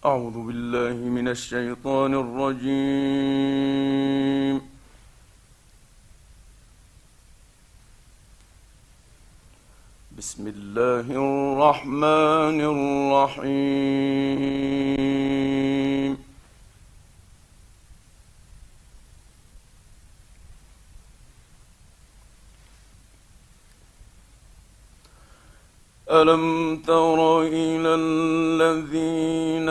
أعوذ بالله من الشيطان الرجيم. بسم الله الرحمن الرحيم. ألم تر إلى الذين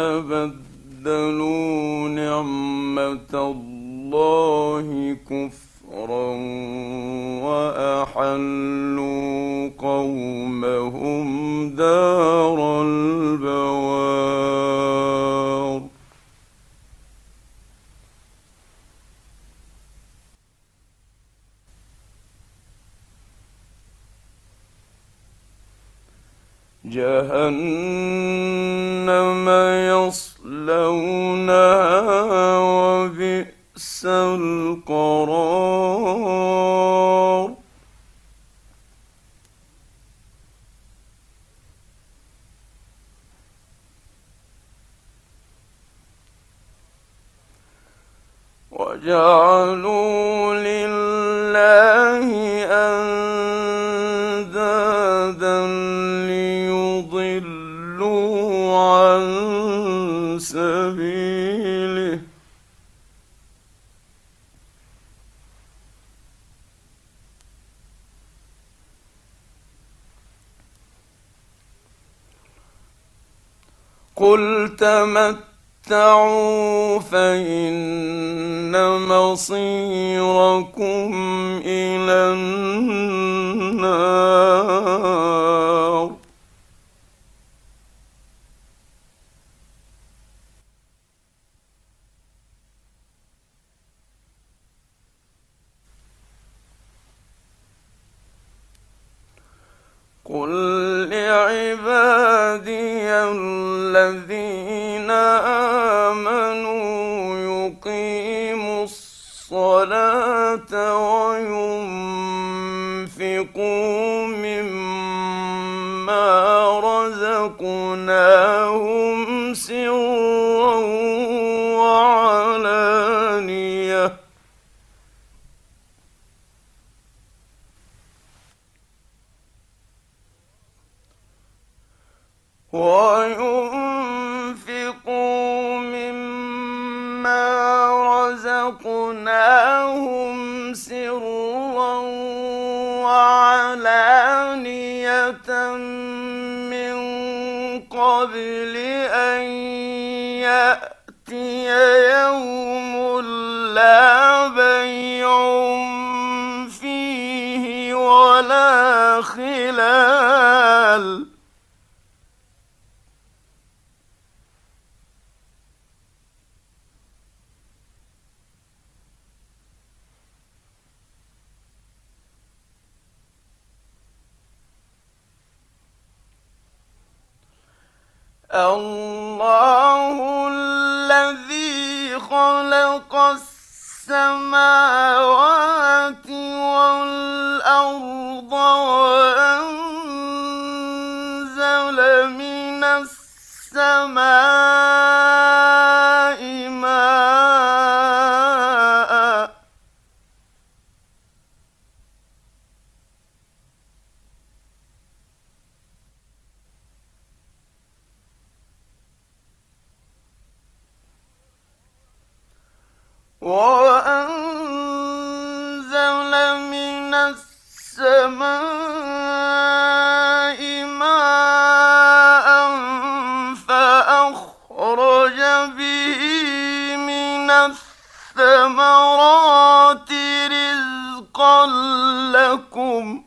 بدلوا نعمة الله كفرا وأحلوا قومهم دار البوار جهنم يصلونها وبئس القرار وجعلوا لله أندادا ليضلوا عن سبيله قل تمتعوا فإن مصيركم إلى النار قل لعبادي الذين آمنوا يقيموا الصلاة وينفقوا مما رزقناهم سرا وعلانية من قبل أن يأتي يوم لا بيع فيه ولا خلال الله الذي خلق السماوات والأرض وأنزل من السماء ماء وأنزل من السماء ماء فأخرج به من الثمرات رزقا لكم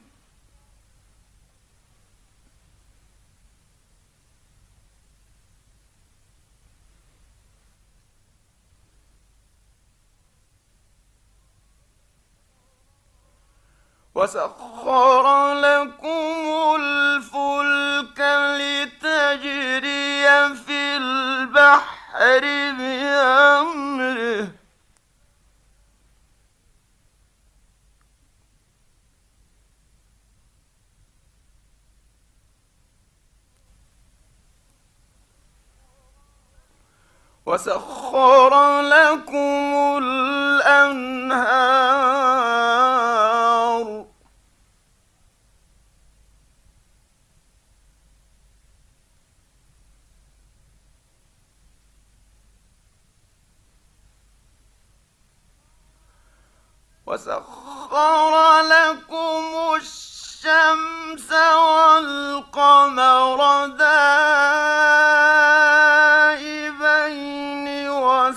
وسخر لكم الفلك لتجري في البحر بأمره وسخر لكم الأنهار وسخر لكم الشمس والقمر دائبين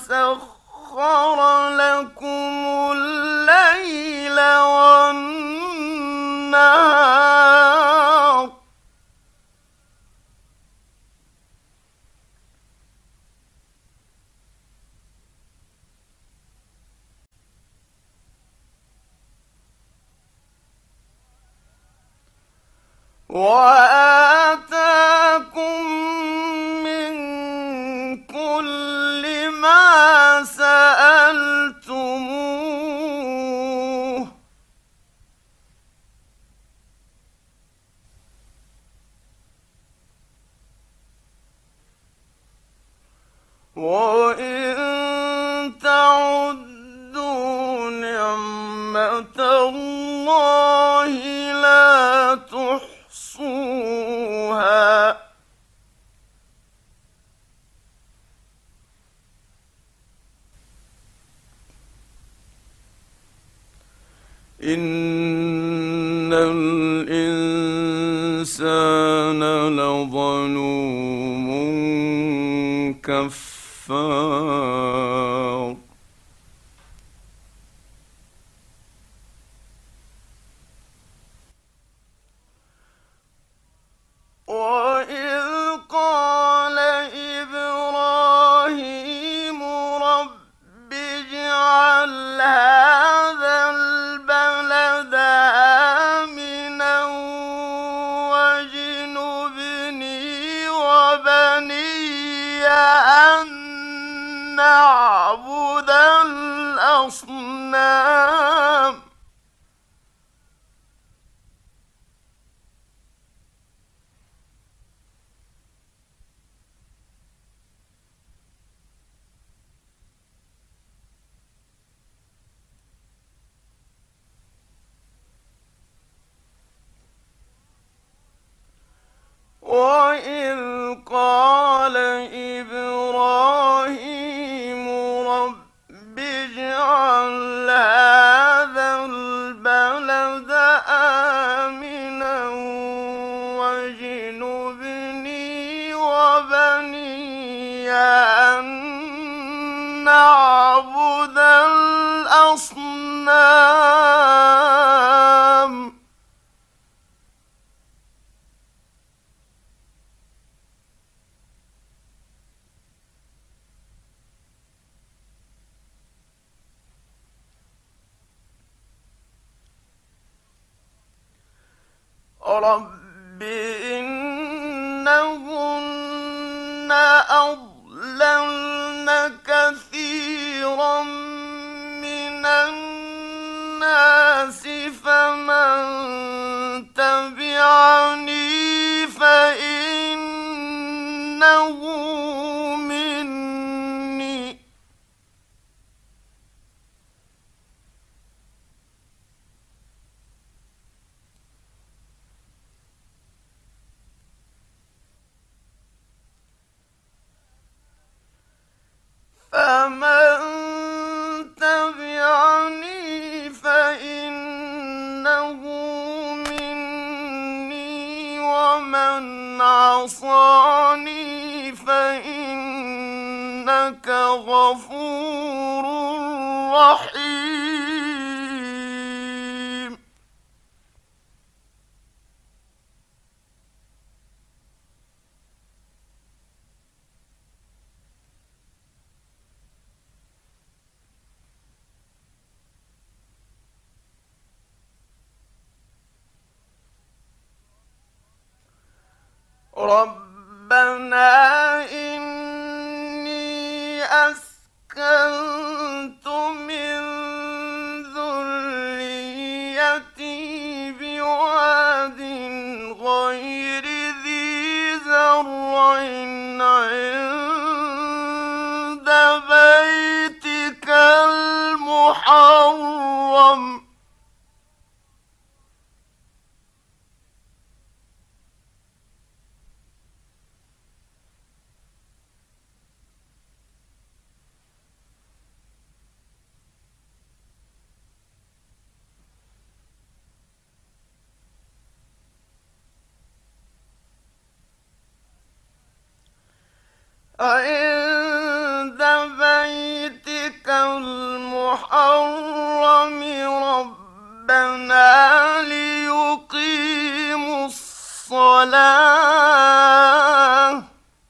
وسخر لكم الليل والنهار وآتاكم من كل ما سألتموه وإن تعدوا نعمة الله لا تحصوها إن الإنسان لظلوم كفار وإذ قال إبراهيم رب اجعل هذا البلد آمنا واجنبني وبني أن نعبد الأصنام وإذ قال إبراهيم رب اجعل هذا البلد آمنا واجنبني وبني أن نعبد الأصنام رب إنهن أضللن كثيرا من الناس فمن تبعني فإنه مني فمن تبعني فإنه مني ومن عصاني فإنك غفور رحيم ربنا إني أسكنت من ذريتي بواد غير ذي زرع عند عند بيتك المحرم ربنا ليقيموا الصلاة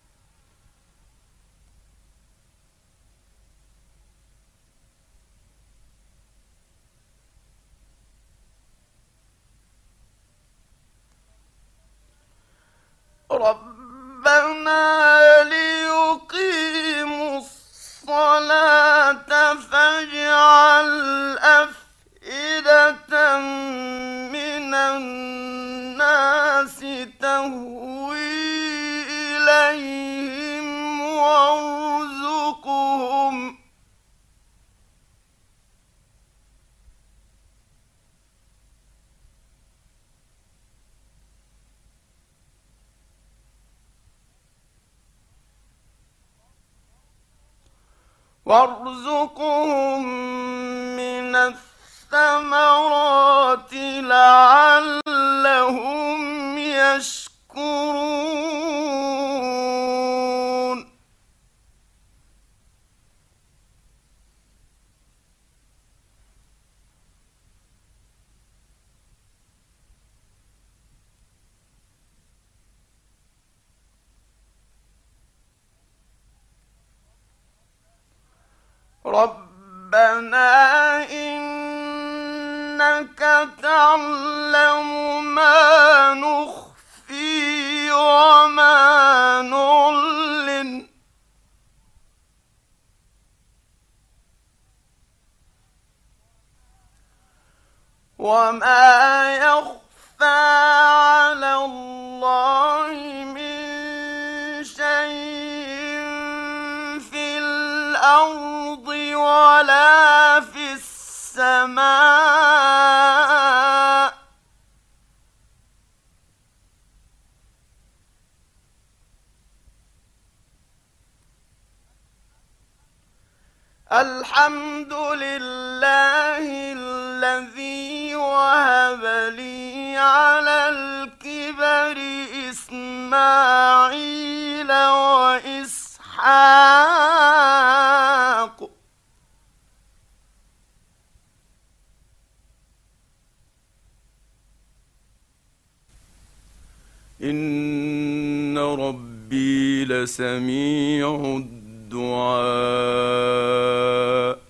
فاجعل أفئدة من الناس تهوي إليهم وارزقهم من الثمرات لعلهم يشكرون ربنا إنك تعلم ما نخفي وما نعلن وما يخفى على الله من شيء في الأرض ولا في السماء الحمد لله الذي وهب لي على الكبر إسماعيل وإسحاق إن ربي لسميع الدعاء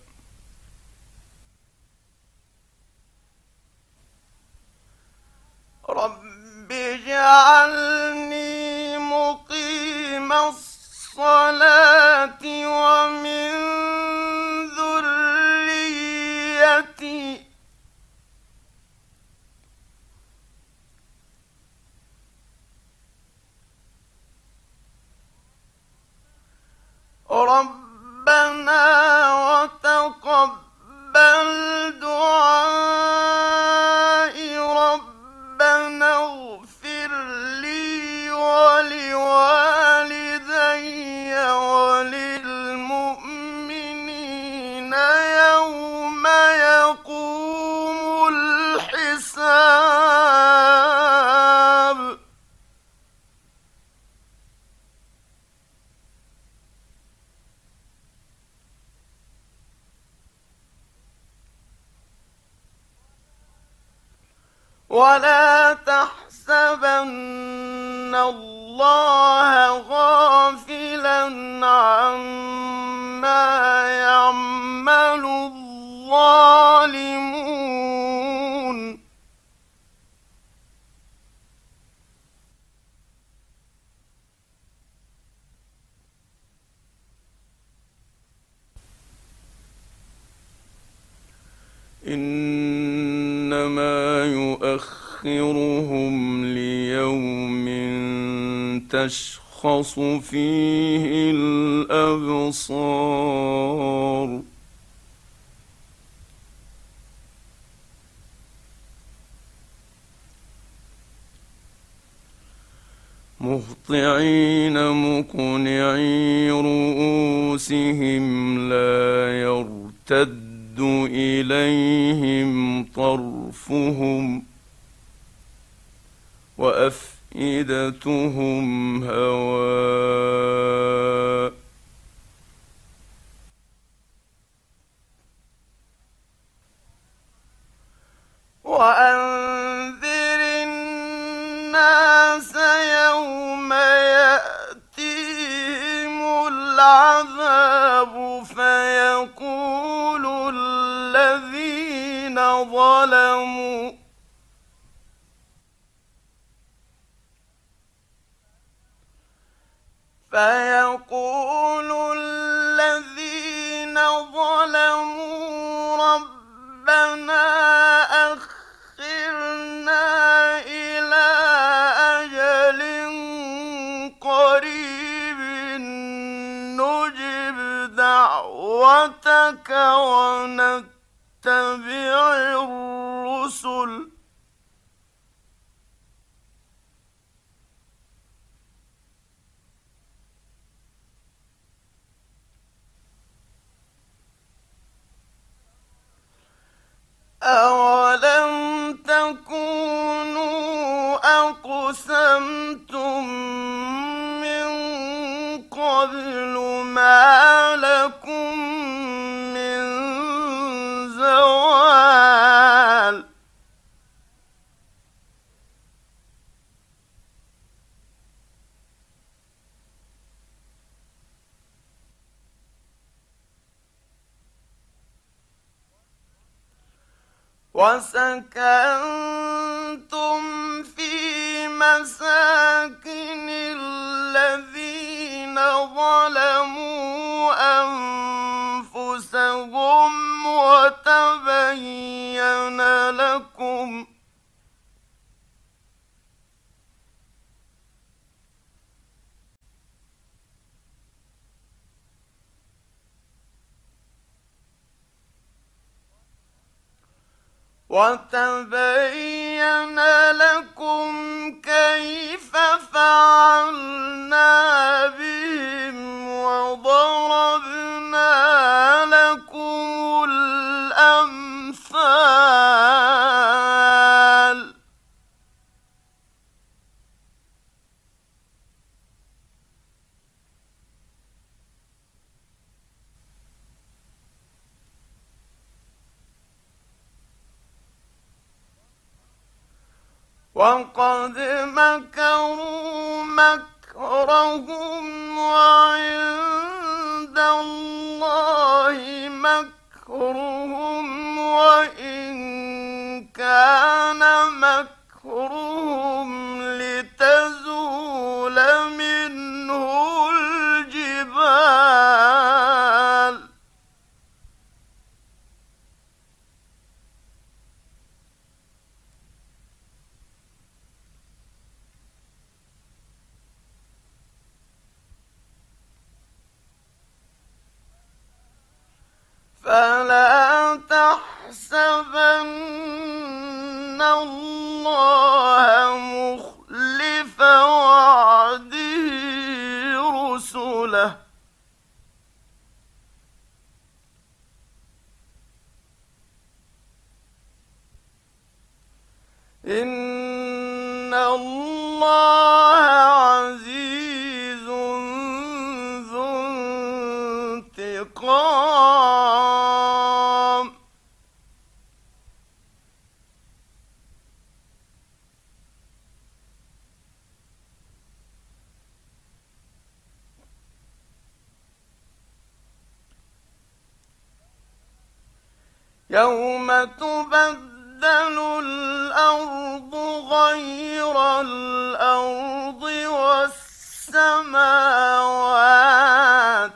رب اجعلني مقيم الصلاة ومن ذريتي ربنا وتقبل دعائي ربنا اغفر لي ولوالدي وللمؤمنين يوم يقوم الحساب ولا تحسبن الله غافلا عما يعمل الظالمون إنما يؤخرهم ليوم تشخص فيه الأبصار مهطعين مقنعي رؤوسهم لا يرتد إليهم طرفهم وأفئدتهم هواء العذاب فيقول الذين ظلموا ربنا أخرنا إلى أجل قريب نجب دعوتك ونتبع الرسل أولم تكونوا أقسمتم من قبل ما لكم من زوال وسكنتم في مساكن الذين ظلموا أنفسهم وتبين لكم كيف فعلنا بهم وضربنا لكم الأمثال وقد مكروا مكرهم وعند الله مكرهم وإن كان مكرهم لتزول منه الجبال فلا تحسبن الله مخلف وعده رسله إن الله عزيز ذو انتقام يوم تبدل الأرض غير الأرض والسماوات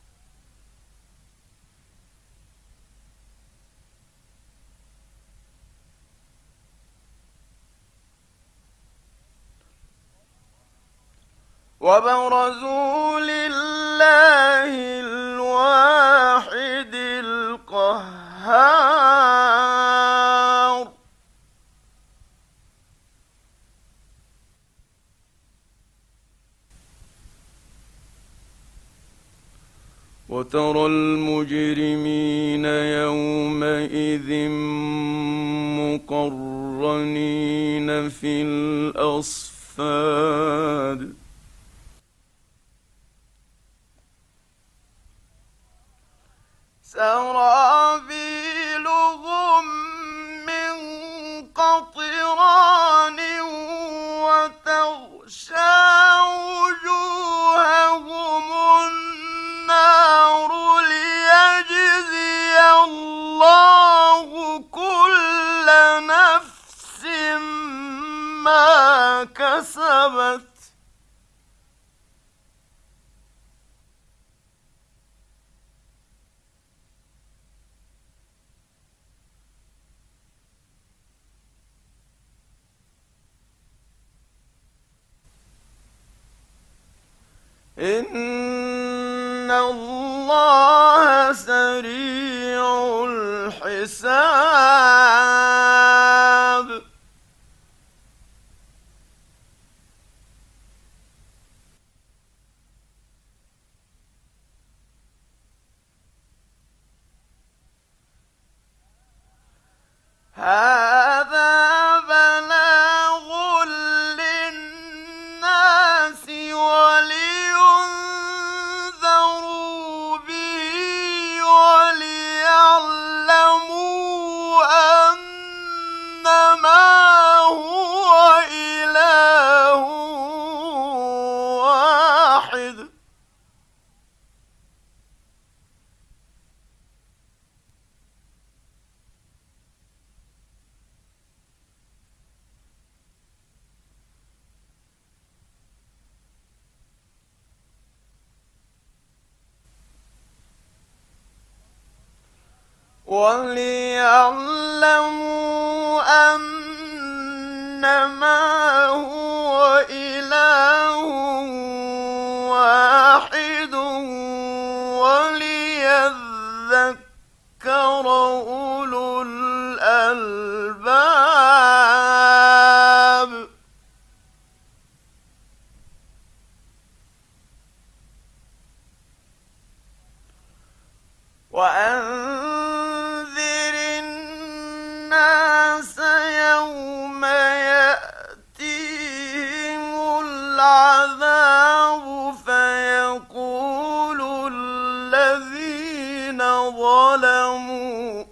وبرزوا لله الواحد القهار وترى المجرمين يومئذ مقرنين في الأصفاد سرابيلهم من قطران وتغشى وجوههم كسبت إن الله سريع الحساب هذا بلاغ للناس ولينذروا به وليعلموا أنما هو إله واحد وليعلموا أنما هو إله واحد وليذكر أولو الألباب وأنذر الناس يوم يأتيهم العذاب فيقول الذين ظلموا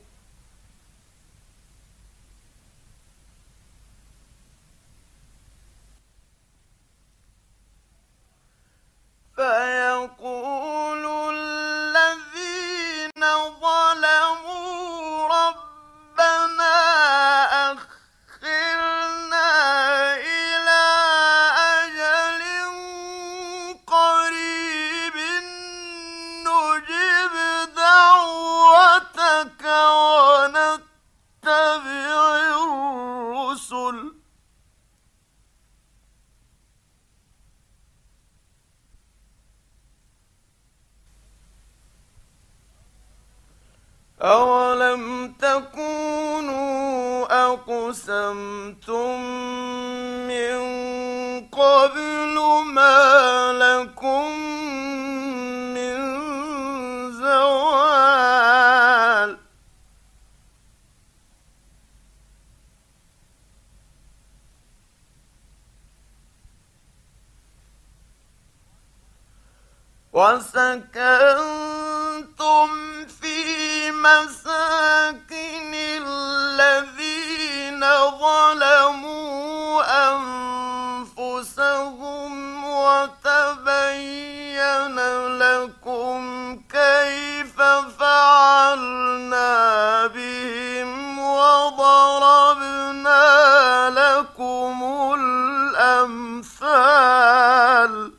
ربنا أخرنا إلى أجل قريب نجب دعوتك ونتبع الرسل أولم تكونوا أقسمتم من قبل ما لكم من زوال وسكنتم في مساكن الذين ظلموا أنفسهم وتبين لكم كيف فعلنا بهم وضربنا لكم الأمثال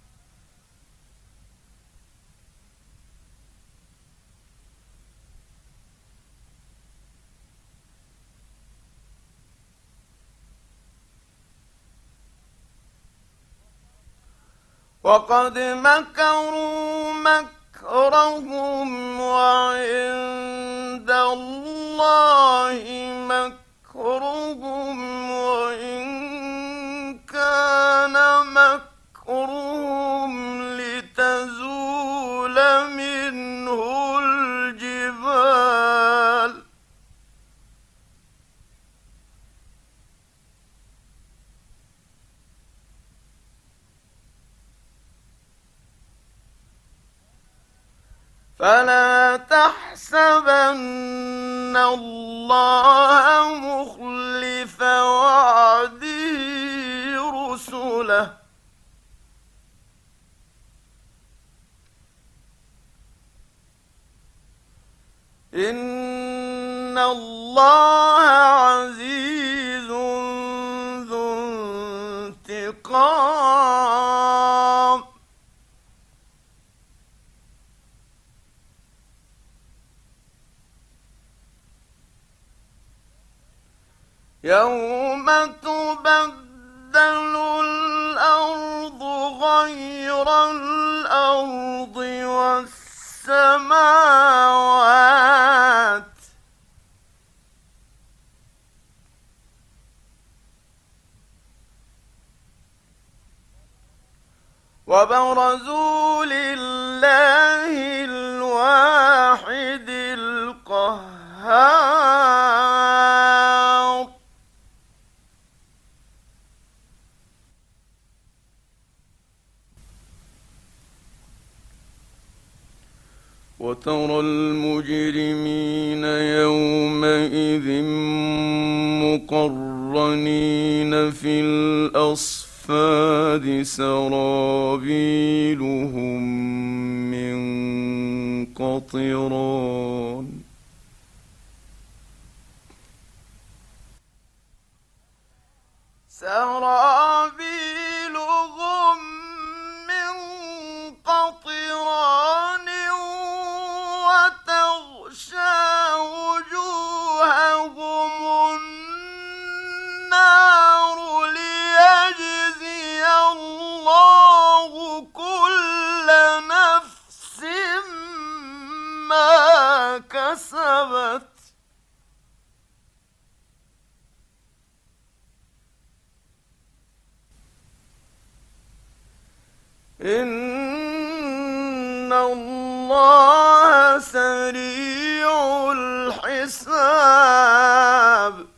وقد مكروا مكرهم وعند الله مكرهم وإن كان مكرهم لتزول منه الجبال فلا تحسبن الله مخلف وعده رسله إن الله عزيز ذو يوم تبدل الأرض غير الأرض والسماوات وبرزوا لله الواحد القهار وترى المجرمين يومئذ مقرنين في الأصفاد سرابيلهم من قطران سرابيلهم من قطران وتغشى وجوههم النار ليجزي الله كل نفس ما كسبت إن الله سريع الحساب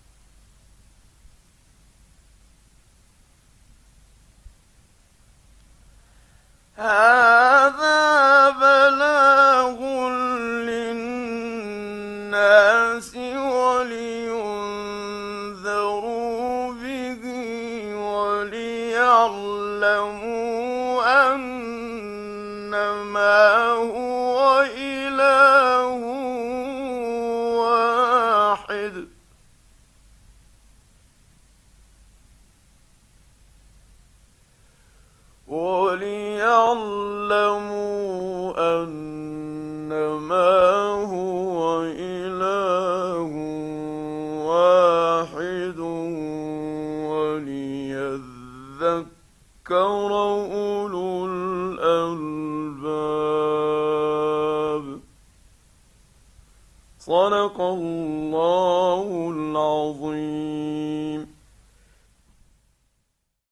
هذا بلاغ للناس ولينذروا به وليعلموا أنما هو إله واحد وليعلموا أنما هو إله واحد وليذكر أولو الألباب صدق الله العظيم.